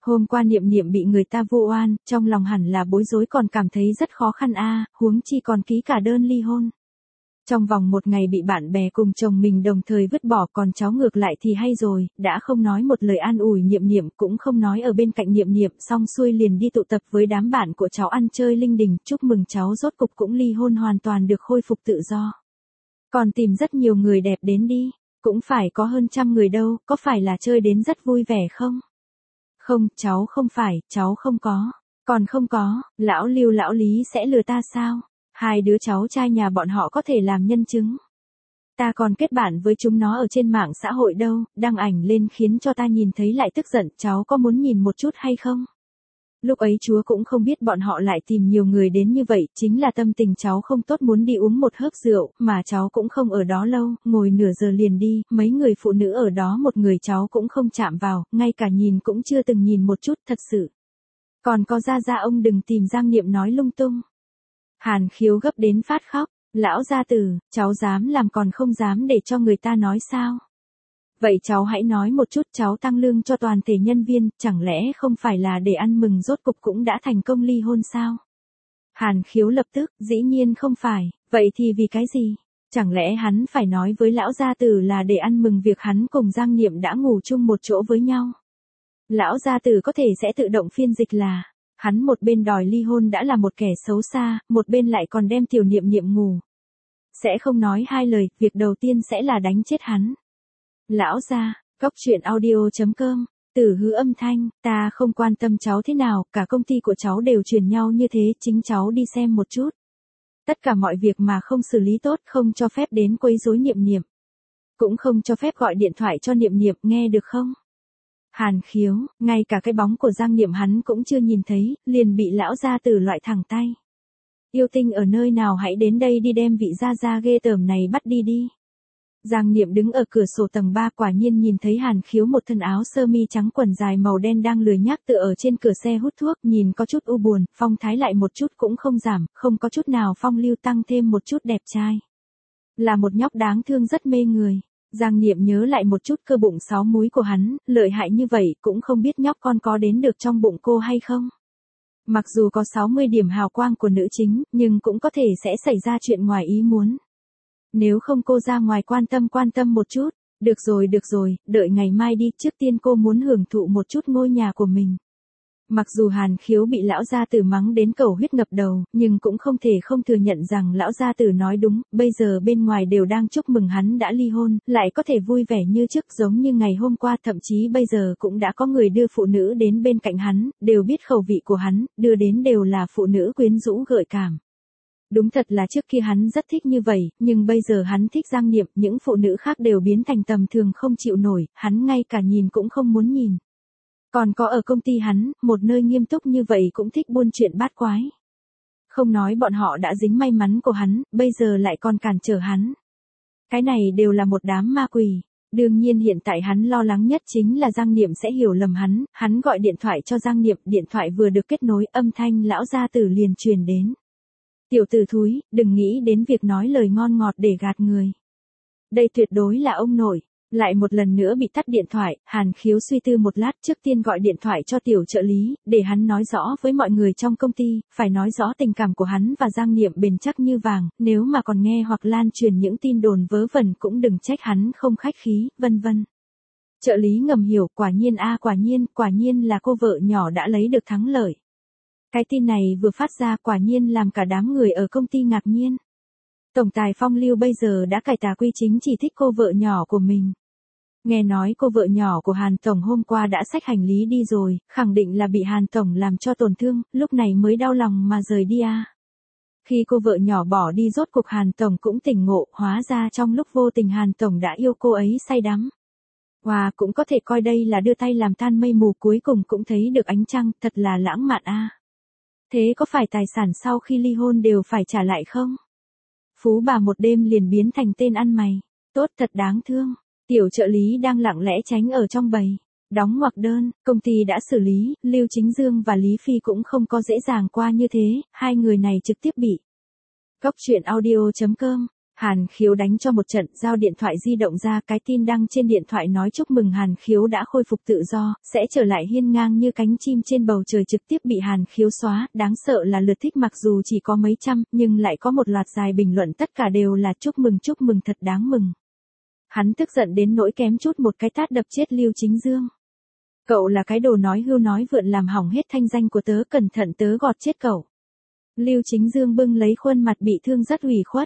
Hôm qua Niệm Niệm bị người ta vu oan, trong lòng hẳn là bối rối còn cảm thấy rất khó khăn huống chi còn ký cả đơn ly hôn. Trong vòng một ngày bị bạn bè cùng chồng mình đồng thời vứt bỏ, còn cháu ngược lại thì hay rồi, đã không nói một lời an ủi Niệm Niệm, cũng không nói ở bên cạnh Niệm Niệm, xong xuôi liền đi tụ tập với đám bạn của cháu ăn chơi linh đình, chúc mừng cháu rốt cục cũng ly hôn hoàn toàn được khôi phục tự do. Còn tìm rất nhiều người đẹp đến đi, cũng phải có hơn 100 người đâu, có phải là chơi đến rất vui vẻ không? Không, cháu không phải, cháu không có. Còn không có, lão Lưu lão Lý sẽ lừa ta sao? Hai đứa cháu trai nhà bọn họ có thể làm nhân chứng. Ta còn kết bạn với chúng nó ở trên mạng xã hội đâu, đăng ảnh lên khiến cho ta nhìn thấy lại tức giận, cháu có muốn nhìn một chút hay không? Lúc ấy Chúa cũng không biết bọn họ lại tìm nhiều người đến như vậy, chính là tâm tình cháu không tốt muốn đi uống một hớp rượu, mà cháu cũng không ở đó lâu, ngồi nửa giờ liền đi, mấy người phụ nữ ở đó một người cháu cũng không chạm vào, ngay cả nhìn cũng chưa từng nhìn một chút, thật sự. Còn có Gia ông đừng tìm Giang Niệm nói lung tung. Hàn Khiếu gấp đến phát khóc, lão gia tử, cháu dám làm còn không dám để cho người ta nói sao? Vậy cháu hãy nói một chút, cháu tăng lương cho toàn thể nhân viên, chẳng lẽ không phải là để ăn mừng rốt cục cũng đã thành công ly hôn sao? Hàn Khiếu lập tức, dĩ nhiên không phải, vậy thì vì cái gì? Chẳng lẽ hắn phải nói với lão gia tử là để ăn mừng việc hắn cùng Giang Niệm đã ngủ chung một chỗ với nhau? Lão gia tử có thể sẽ tự động phiên dịch là, hắn một bên đòi ly hôn đã là một kẻ xấu xa, một bên lại còn đem tiểu Niệm Niệm ngủ. Sẽ không nói hai lời, việc đầu tiên sẽ là đánh chết hắn. Lão gia, Cóc Truyện Audio.com, Tử Hư âm thanh, ta không quan tâm cháu thế nào, cả công ty của cháu đều truyền nhau như thế, chính cháu đi xem một chút. Tất cả mọi việc mà không xử lý tốt, không cho phép đến quấy rối Niệm Niệm. Cũng không cho phép gọi điện thoại cho Niệm Niệm, nghe được không? Hàn Khiếu, ngay cả cái bóng của Giang Niệm hắn cũng chưa nhìn thấy, liền bị lão gia tử loại thẳng tay. Yêu tinh ở nơi nào, hãy đến đây đi đem vị gia ghê tởm này bắt đi đi. Giang Niệm đứng ở cửa sổ tầng 3 quả nhiên nhìn thấy Hàn Khiếu một thân áo sơ mi trắng quần dài màu đen đang lười nhác tựa ở trên cửa xe hút thuốc, nhìn có chút u buồn, phong thái lại một chút cũng không giảm, không có chút nào phong lưu, tăng thêm một chút đẹp trai. Là một nhóc đáng thương rất mê người. Giang Niệm nhớ lại một chút cơ bụng 6 múi của hắn, lợi hại như vậy cũng không biết nhóc con có đến được trong bụng cô hay không. Mặc dù có 60 điểm hào quang của nữ chính, nhưng cũng có thể sẽ xảy ra chuyện ngoài ý muốn. Nếu không cô ra ngoài quan tâm một chút. Được rồi, đợi ngày mai đi, trước tiên cô muốn hưởng thụ một chút ngôi nhà của mình. Mặc dù Hàn Khiếu bị lão gia tử mắng đến cầu huyết ngập đầu, nhưng cũng không thể không thừa nhận rằng lão gia tử nói đúng, bây giờ bên ngoài đều đang chúc mừng hắn đã ly hôn, lại có thể vui vẻ như trước giống như ngày hôm qua, thậm chí bây giờ cũng đã có người đưa phụ nữ đến bên cạnh hắn, đều biết khẩu vị của hắn, đưa đến đều là phụ nữ quyến rũ gợi cảm. Đúng thật là trước kia hắn rất thích như vậy, nhưng bây giờ hắn thích Giang Niệm, những phụ nữ khác đều biến thành tầm thường không chịu nổi, hắn ngay cả nhìn cũng không muốn nhìn. Còn có ở công ty hắn, một nơi nghiêm túc như vậy cũng thích buôn chuyện bát quái. Không nói bọn họ đã dính may mắn của hắn, bây giờ lại còn cản trở hắn. Cái này đều là một đám ma quỷ. Đương nhiên hiện tại hắn lo lắng nhất chính là Giang Niệm sẽ hiểu lầm hắn gọi điện thoại cho Giang Niệm, điện thoại vừa được kết nối, âm thanh lão gia tử liền truyền đến. Tiểu tử thúi, đừng nghĩ đến việc nói lời ngon ngọt để gạt người. Đây tuyệt đối là ông nội. Lại một lần nữa bị tắt điện thoại, Hàn Khiếu suy tư một lát, trước tiên gọi điện thoại cho tiểu trợ lý, để hắn nói rõ với mọi người trong công ty, phải nói rõ tình cảm của hắn và Giang Niệm bền chắc như vàng, nếu mà còn nghe hoặc lan truyền những tin đồn vớ vẩn cũng đừng trách hắn không khách khí, vân vân. Trợ lý ngầm hiểu, quả nhiên là cô vợ nhỏ đã lấy được thắng lợi. Cái tin này vừa phát ra quả nhiên làm cả đám người ở công ty ngạc nhiên. Tổng tài Phong Lưu bây giờ đã cải tà quy chính, chỉ thích cô vợ nhỏ của mình. Nghe nói cô vợ nhỏ của Hàn Tổng hôm qua đã xách hành lý đi rồi, khẳng định là bị Hàn Tổng làm cho tổn thương, lúc này mới đau lòng mà rời đi à. Khi cô vợ nhỏ bỏ đi rốt cuộc Hàn Tổng cũng tỉnh ngộ, hóa ra trong lúc vô tình Hàn Tổng đã yêu cô ấy say đắm. Wow, cũng có thể coi đây là đưa tay làm tan mây mù, cuối cùng cũng thấy được ánh trăng, thật là lãng mạn à. Thế có phải tài sản sau khi ly hôn đều phải trả lại không? Phú bà một đêm liền biến thành tên ăn mày. Tốt, thật đáng thương. Tiểu trợ lý đang lặng lẽ tránh ở trong bầy. Đóng ngoặc đơn, công ty đã xử lý, Lưu Chính Dương và Lý Phi cũng không có dễ dàng qua như thế, hai người này trực tiếp bị. Cóc Truyện Audio.com Hàn Khiếu đánh cho một trận, giao điện thoại di động ra, cái tin đăng trên điện thoại nói chúc mừng Hàn Khiếu đã khôi phục tự do, sẽ trở lại hiên ngang như cánh chim trên bầu trời, trực tiếp bị Hàn Khiếu xóa, đáng sợ là lượt thích mặc dù chỉ có mấy trăm, nhưng lại có một loạt dài bình luận tất cả đều là chúc mừng thật đáng mừng. Hắn tức giận đến nỗi kém chút một cái tát đập chết Lưu Chính Dương. Cậu là cái đồ nói hưu nói vượn làm hỏng hết thanh danh của tớ, cẩn thận tớ gọt chết cậu. Lưu Chính Dương bưng lấy khuôn mặt bị thương rất ủy khuất.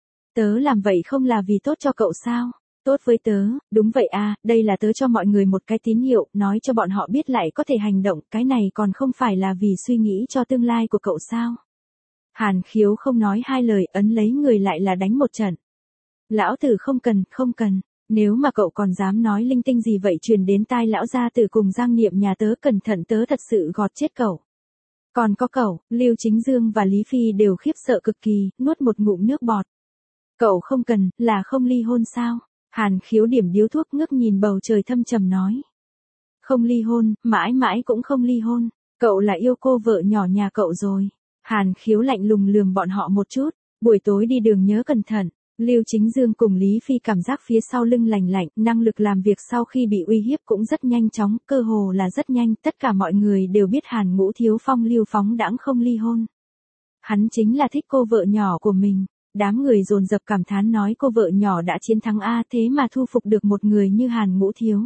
Tớ làm vậy không là vì tốt cho cậu sao? Tốt với tớ, đúng vậy à, đây là tớ cho mọi người một cái tín hiệu, nói cho bọn họ biết lại có thể hành động, cái này còn không phải là vì suy nghĩ cho tương lai của cậu sao? Hàn Khiếu không nói hai lời, ấn lấy người lại là đánh một trận. Lão tử không cần, nếu mà cậu còn dám nói linh tinh gì vậy truyền đến tai lão gia tử cùng Giang Niệm nhà tớ, cẩn thận tớ thật sự gọt chết cậu. Còn có cậu, Lưu Chính Dương và Lý Phi đều khiếp sợ cực kỳ, nuốt một ngụm nước bọt. Cậu không cần, là không ly hôn sao? Hàn Khiếu điểm điếu thuốc ngước nhìn bầu trời thâm trầm nói. Không ly hôn, mãi mãi cũng không ly hôn, cậu là yêu cô vợ nhỏ nhà cậu rồi. Hàn Khiếu lạnh lùng lườm bọn họ một chút, buổi tối đi đường nhớ cẩn thận. Lưu Chính Dương cùng Lý Phi cảm giác phía sau lưng lành lạnh, năng lực làm việc sau khi bị uy hiếp cũng rất nhanh chóng, cơ hồ là rất nhanh, tất cả mọi người đều biết Hàn Ngũ Thiếu Phong lưu phóng đãng không ly hôn. Hắn chính là thích cô vợ nhỏ của mình. Đám người dồn dập cảm thán nói cô vợ nhỏ đã chiến thắng a, thế mà thu phục được một người như Hàn Ngũ Thiếu.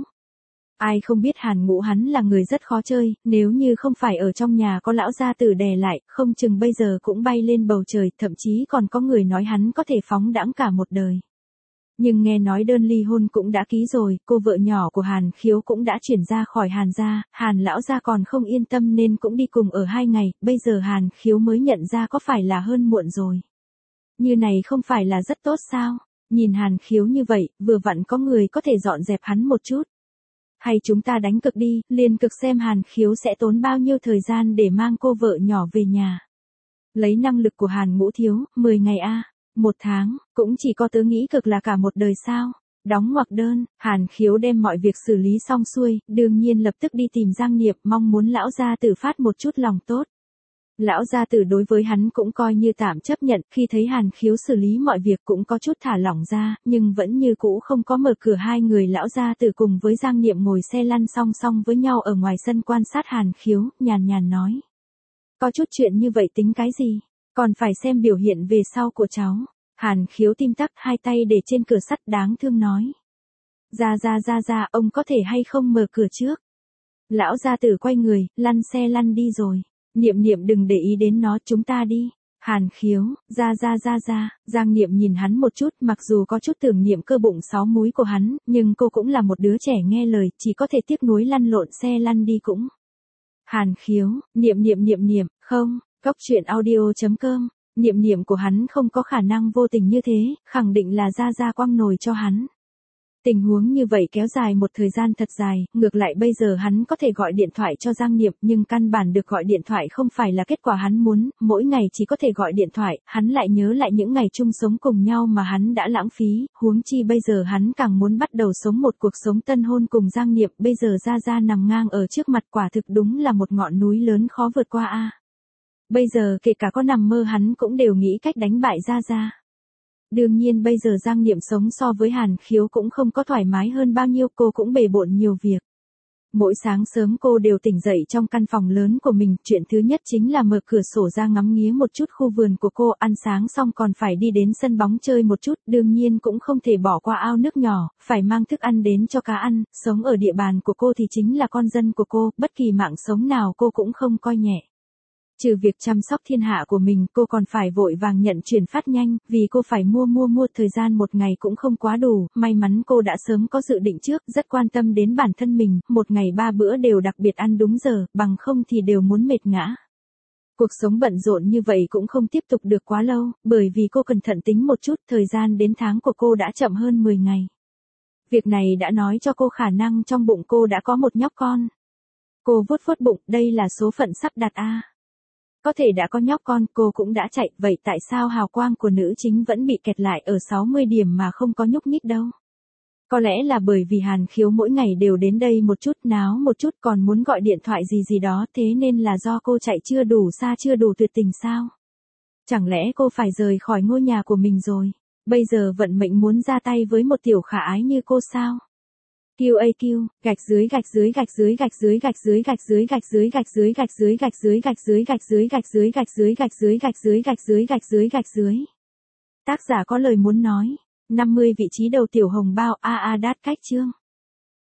Ai không biết Hàn Ngũ hắn là người rất khó chơi, nếu như không phải ở trong nhà có lão gia tử đè lại, không chừng bây giờ cũng bay lên bầu trời, thậm chí còn có người nói hắn có thể phóng đãng cả một đời. Nhưng nghe nói đơn ly hôn cũng đã ký rồi, cô vợ nhỏ của Hàn Khiếu cũng đã chuyển ra khỏi Hàn gia, Hàn lão gia còn không yên tâm nên cũng đi cùng ở 2 ngày, bây giờ Hàn Khiếu mới nhận ra có phải là hơn muộn rồi. Như này không phải là rất tốt sao? Nhìn Hàn Khiếu như vậy, vừa vặn có người có thể dọn dẹp hắn một chút. Hay chúng ta đánh cược đi, liền cực xem Hàn Khiếu sẽ tốn bao nhiêu thời gian để mang cô vợ nhỏ về nhà. Lấy năng lực của Hàn Ngũ Thiếu, 10 ngày a, 1 tháng, cũng chỉ có tớ nghĩ cực là cả một đời sao. Đóng ngoặc đơn, Hàn Khiếu đem mọi việc xử lý xong xuôi, đương nhiên lập tức đi tìm Giang Niệm, mong muốn lão gia tử phát một chút lòng tốt. Lão gia tử đối với hắn cũng coi như tạm chấp nhận, khi thấy Hàn Khiếu xử lý mọi việc cũng có chút thả lỏng ra, nhưng vẫn như cũ không có mở cửa. Hai người lão gia tử cùng với Giang Niệm ngồi xe lăn song song với nhau ở ngoài sân quan sát Hàn Khiếu, nhàn nhàn nói. Có chút chuyện như vậy tính cái gì, còn phải xem biểu hiện về sau của cháu. Hàn Khiếu tim tắc, hai tay để trên cửa sắt, đáng thương nói. Ra, ông có thể hay không mở cửa trước. Lão gia tử quay người, lăn xe lăn đi rồi. Niệm đừng để ý đến nó, chúng ta đi. Hàn Khiếu, ra. Giang Niệm nhìn hắn một chút, mặc dù có chút tưởng niệm cơ bụng 6 múi của hắn, nhưng cô cũng là một đứa trẻ nghe lời, chỉ có thể tiếc nuối lăn lộn xe lăn đi cũng. Hàn Khiếu, Niệm, không, Cóc Truyện Audio.com, Niệm của hắn không có khả năng vô tình như thế, khẳng định là ra quăng nồi cho hắn. Tình huống như vậy kéo dài một thời gian thật dài, ngược lại bây giờ hắn có thể gọi điện thoại cho Giang Niệm, nhưng căn bản được gọi điện thoại không phải là kết quả hắn muốn, mỗi ngày chỉ có thể gọi điện thoại, hắn lại nhớ lại những ngày chung sống cùng nhau mà hắn đã lãng phí, huống chi bây giờ hắn càng muốn bắt đầu sống một cuộc sống tân hôn cùng Giang Niệm, bây giờ Ra nằm ngang ở trước mặt, quả thực đúng là một ngọn núi lớn khó vượt qua a. Bây giờ kể cả có nằm mơ hắn cũng đều nghĩ cách đánh bại Ra. Đương nhiên bây giờ Giang Niệm sống so với Hàn Khiếu cũng không có thoải mái hơn bao nhiêu, cô cũng bề bộn nhiều việc. Mỗi sáng sớm cô đều tỉnh dậy trong căn phòng lớn của mình, chuyện thứ nhất chính là mở cửa sổ ra ngắm nghía một chút khu vườn của cô, ăn sáng xong còn phải đi đến sân bóng chơi một chút, đương nhiên cũng không thể bỏ qua ao nước nhỏ, phải mang thức ăn đến cho cá ăn, sống ở địa bàn của cô thì chính là con dân của cô, bất kỳ mạng sống nào cô cũng không coi nhẹ. Trừ việc chăm sóc thiên hạ của mình, cô còn phải vội vàng nhận chuyển phát nhanh, vì cô phải mua thời gian một ngày cũng không quá đủ, may mắn cô đã sớm có dự định trước, rất quan tâm đến bản thân mình, một ngày 3 bữa đều đặc biệt ăn đúng giờ, bằng không thì đều muốn mệt ngã. Cuộc sống bận rộn như vậy cũng không tiếp tục được quá lâu, bởi vì cô cẩn thận tính một chút, thời gian đến tháng của cô đã chậm hơn 10 ngày. Việc này đã nói cho cô khả năng trong bụng cô đã có một nhóc con. Cô vuốt bụng, đây là số phận sắp đặt a. Có thể đã có nhóc con, cô cũng đã chạy, vậy tại sao hào quang của nữ chính vẫn bị kẹt lại ở 60 điểm mà không có nhúc nhích đâu? Có lẽ là bởi vì Hàn Khiếu mỗi ngày đều đến đây một chút, náo một chút, còn muốn gọi điện thoại gì đó, thế nên là do cô chạy chưa đủ xa, chưa đủ tuyệt tình sao? Chẳng lẽ cô phải rời khỏi ngôi nhà của mình rồi? Bây giờ vận mệnh muốn ra tay với một tiểu khả ái như cô sao? QAQ, gạch dưới gạch dưới gạch dưới gạch dưới gạch dưới gạch dưới gạch dưới gạch dưới gạch dưới gạch dưới gạch dưới gạch dưới gạch dưới gạch dưới gạch dưới gạch dưới gạch dưới gạch dưới gạch dưới. Tác giả có lời muốn nói. 50 vị trí đầu tiểu hồng bao đát cách chương.